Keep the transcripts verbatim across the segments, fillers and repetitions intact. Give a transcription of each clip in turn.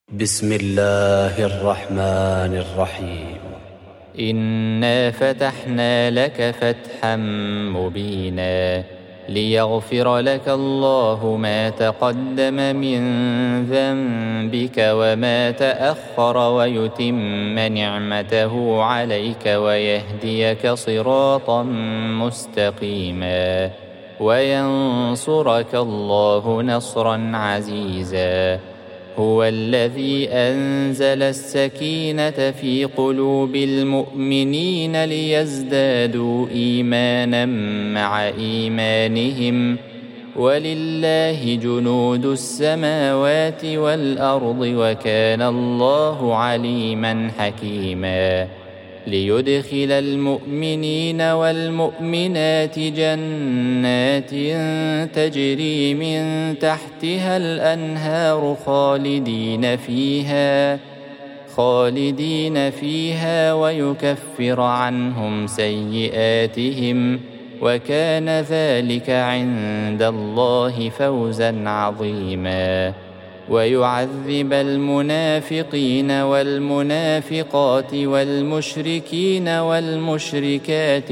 بسم الله الرحمن الرحيم. إنا فتحنا لك فتحا مبينا ليغفر لك الله ما تقدم من ذنبك وما تأخر ويتم نعمته عليك ويهديك صراطا مستقيما وينصرك الله نصرا عزيزا. هو الذي أنزل السكينة في قلوب المؤمنين ليزدادوا إيمانا مع إيمانهم ولله جنود السماوات والأرض وكان الله عليما حكيما. ليدخل المؤمنين والمؤمنات جنات تجري من تحتها الأنهار خالدين فيها خالدين فيها ويكفر عنهم سيئاتهم وكان ذلك عند الله فوزا عظيما. ويعذب المنافقين والمنافقات والمشركين والمشركات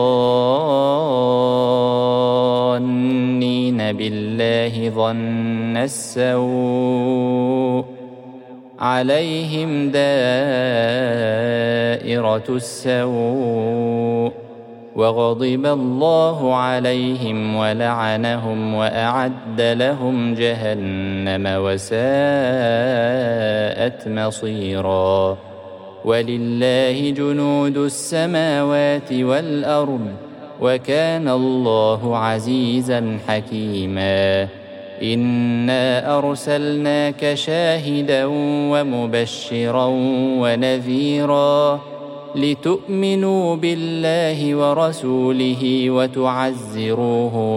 الظانين بالله ظن السوء عليهم دائرة السوء وغضب الله عليهم ولعنهم وأعد لهم جهنم وساءت مصيرا. ولله جنود السماوات والأرض وكان الله عزيزا حكيما. إنا أرسلناك شاهدا ومبشرا ونذيرا لتؤمنوا بالله ورسوله وتعزروه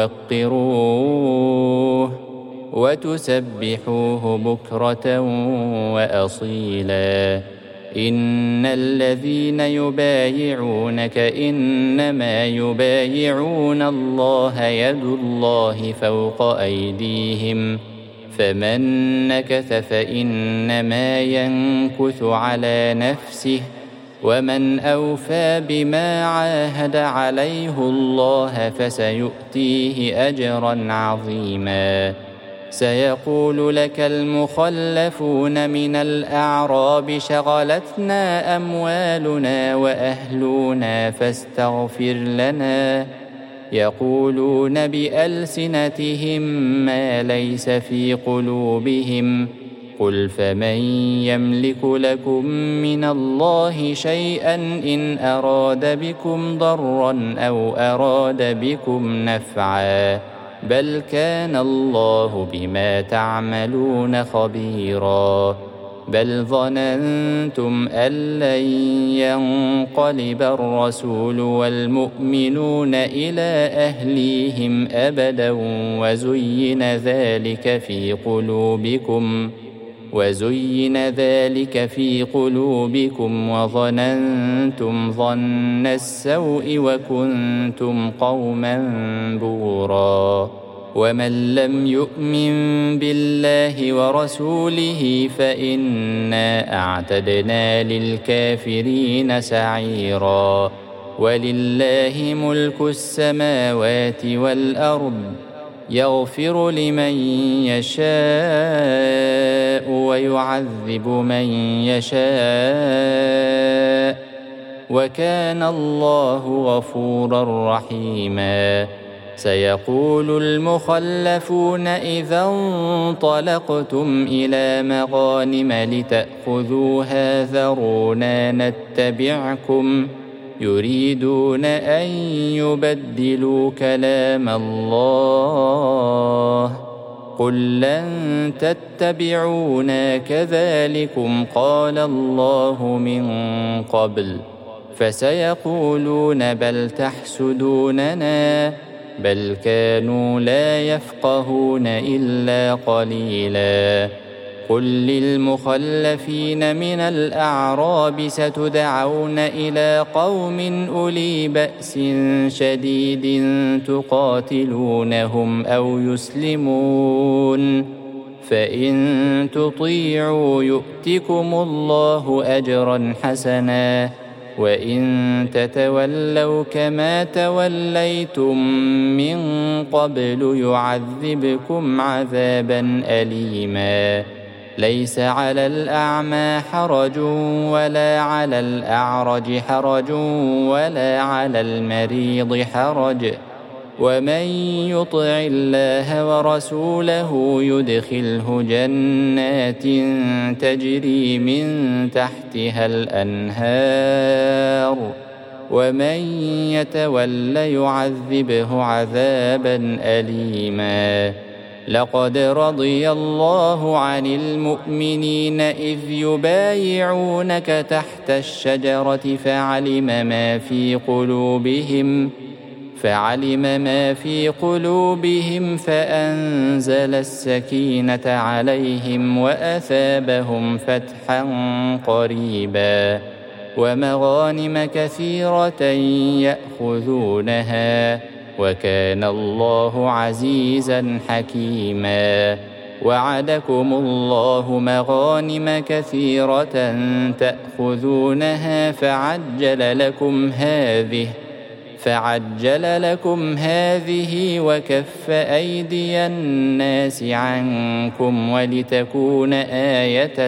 وتوقروه وتسبحوه بكرة وأصيلا. إن الذين يبايعونك إنما يبايعون الله يد الله فوق أيديهم فمن نكث فإنما ينكث على نفسه ومن أوفى بما عاهد عليه الله فسيؤتيه أجرا عظيما. سيقول لك المخلفون من الأعراب شغلتنا أموالنا وأهلنا فاستغفر لنا يقولون بألسنتهم ما ليس في قلوبهم قل فمن يملك لكم من الله شيئا إن أراد بكم ضرا أو أراد بكم نفعا بل كان الله بما تعملون خبيرا. بل ظننتم أن لن ينقلب الرسول والمؤمنون إلى أهليهم أبدا وزين ذلك في قلوبكم وزين ذلك في قلوبكم وظننتم ظن السوء وكنتم قوما بورا. ومن لم يؤمن بالله ورسوله فإنا أعتدنا للكافرين سعيرا. ولله ملك السماوات والأرض يغفر لمن يشاء ويعذب من يشاء وكان الله غفورا رحيما. سيقول المخلفون إذا انطلقتم إلى مغانم لتأخذوها ذرونا نتبعكم يريدون أن يبدلوا كلام الله قل لن تتبعونا كذلكم قال الله من قبل فسيقولون بل تحسدوننا بل كانوا لا يفقهون إلا قليلا. قل للمخلفين من الأعراب ستدعون إلى قوم أولي بأس شديد تقاتلونهم أو يسلمون فإن تطيعوا يؤتكم الله أجرا حسنا وإن تتولوا كما توليتم من قبل يعذبكم عذابا أليما ليس على الأعمى حرج ولا على الأعرج حرج ولا على المريض حرج ومن يطع الله ورسوله يدخله جنات تجري من تحتها الأنهار ومن يتول يعذبه عذابا أليما لقد رضي الله عن المؤمنين إذ يبايعونك تحت الشجرة فعلم ما في قلوبهم فعلم ما في قلوبهم فأنزل السكينة عليهم وأثابهم فتحا قريبا ومغانم كثيرة يأخذونها وكان الله عزيزا حكيما وعدكم الله مغانم كثيرة تأخذونها فعجل لكم هذه فعجل لكم هذه وكف أيدي الناس عنكم ولتكون آية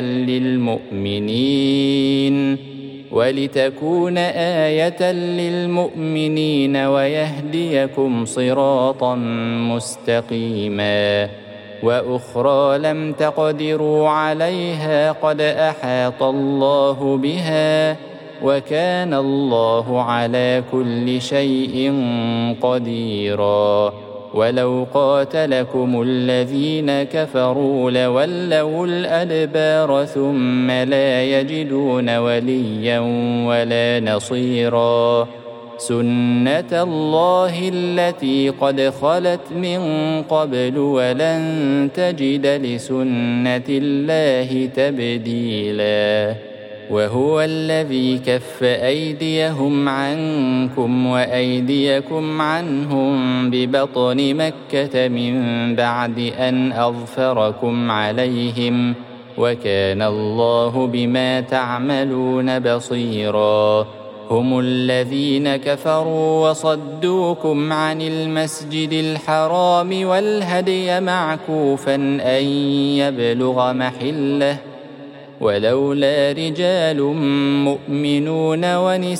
للمؤمنين ولتكون آية للمؤمنين ويهديكم صراطا مستقيما وأخرى لم تقدروا عليها قد أحاط الله بها وكان الله على كل شيء قديرا ولو قاتلكم الذين كفروا لولوا الأدبار ثم لا يجدون وليا ولا نصيرا سنة الله التي قد خلت من قبل ولن تجد لسنة الله تبديلا وهو الذي كف أيديهم عنكم وأيديكم عنهم ببطن مكة من بعد أن أظفركم عليهم وكان الله بما تعملون بصيرا هم الذين كفروا وصدوكم عن المسجد الحرام والهدي معكوفا أن يبلغ محله ولولا رجال مؤمنون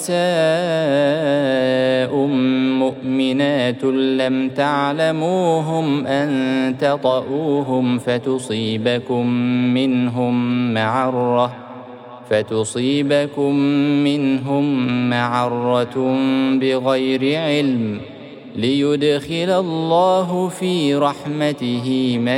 ونساء مؤمنات لم تعلموهم أن تطؤوهم فتصيبكم منهم معرة فتصيبكم منهم معرة بغير علم ليدخل الله في رحمته من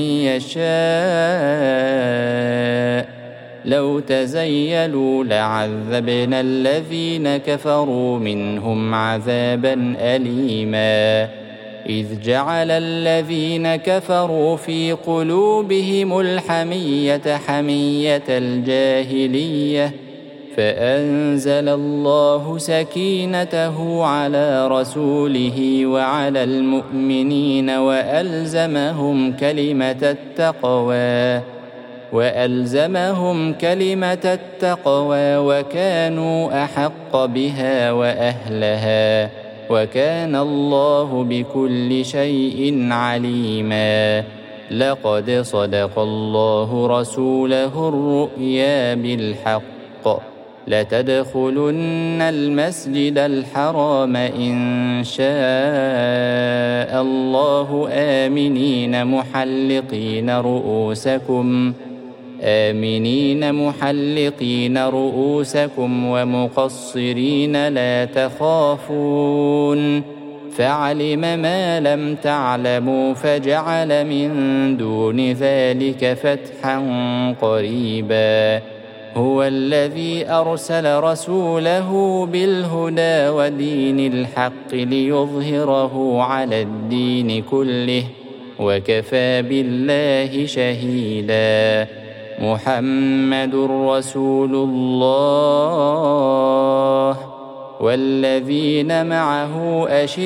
يشاء لو تزيلوا لعذبنا الذين كفروا منهم عذابا أليما إذ جعل الذين كفروا في قلوبهم الحمية حمية الجاهلية فأنزل الله سكينته على رسوله وعلى المؤمنين وألزمهم كلمة التقوى وألزمهم كلمة التقوى وكانوا أحق بها وأهلها وكان الله بكل شيء عليما لقد صدق الله رسوله الرؤيا بالحق لتدخلن المسجد الحرام إن شاء الله آمنين محلقين رؤوسكم آمنين محلقين رؤوسكم ومقصرين لا تخافون فعلم ما لم تعلموا فجعل من دون ذلك فتحا قريبا هو الذي أرسل رسوله بالهدى ودين الحق ليظهره على الدين كله وكفى بالله شهيدا محمد رسول الله والذين معه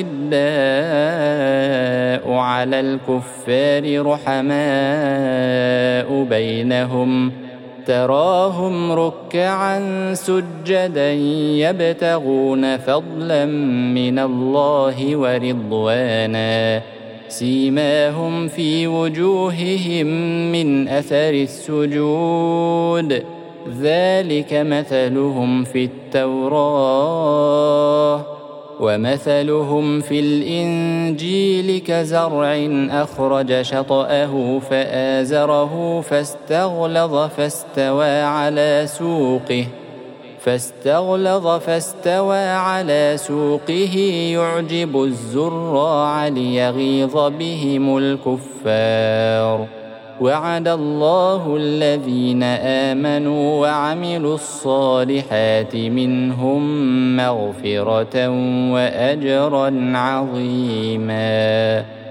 أشداء على الكفار رحماء بينهم تراهم ركعا سجدا يبتغون فضلا من الله ورضوانا سيماهم في وجوههم من أثر السجود ذلك مثلهم في التوراة ومثلهم في الإنجيل كزرع أخرج شطأه فآزره فاستغلظ فاستوى على سوقه فاستغلظ فاستوى على سوقه يعجب الزراع ليغيظ بهم الكفار وعد الله الذين آمنوا وعملوا الصالحات منهم مغفرة وأجرا عظيما.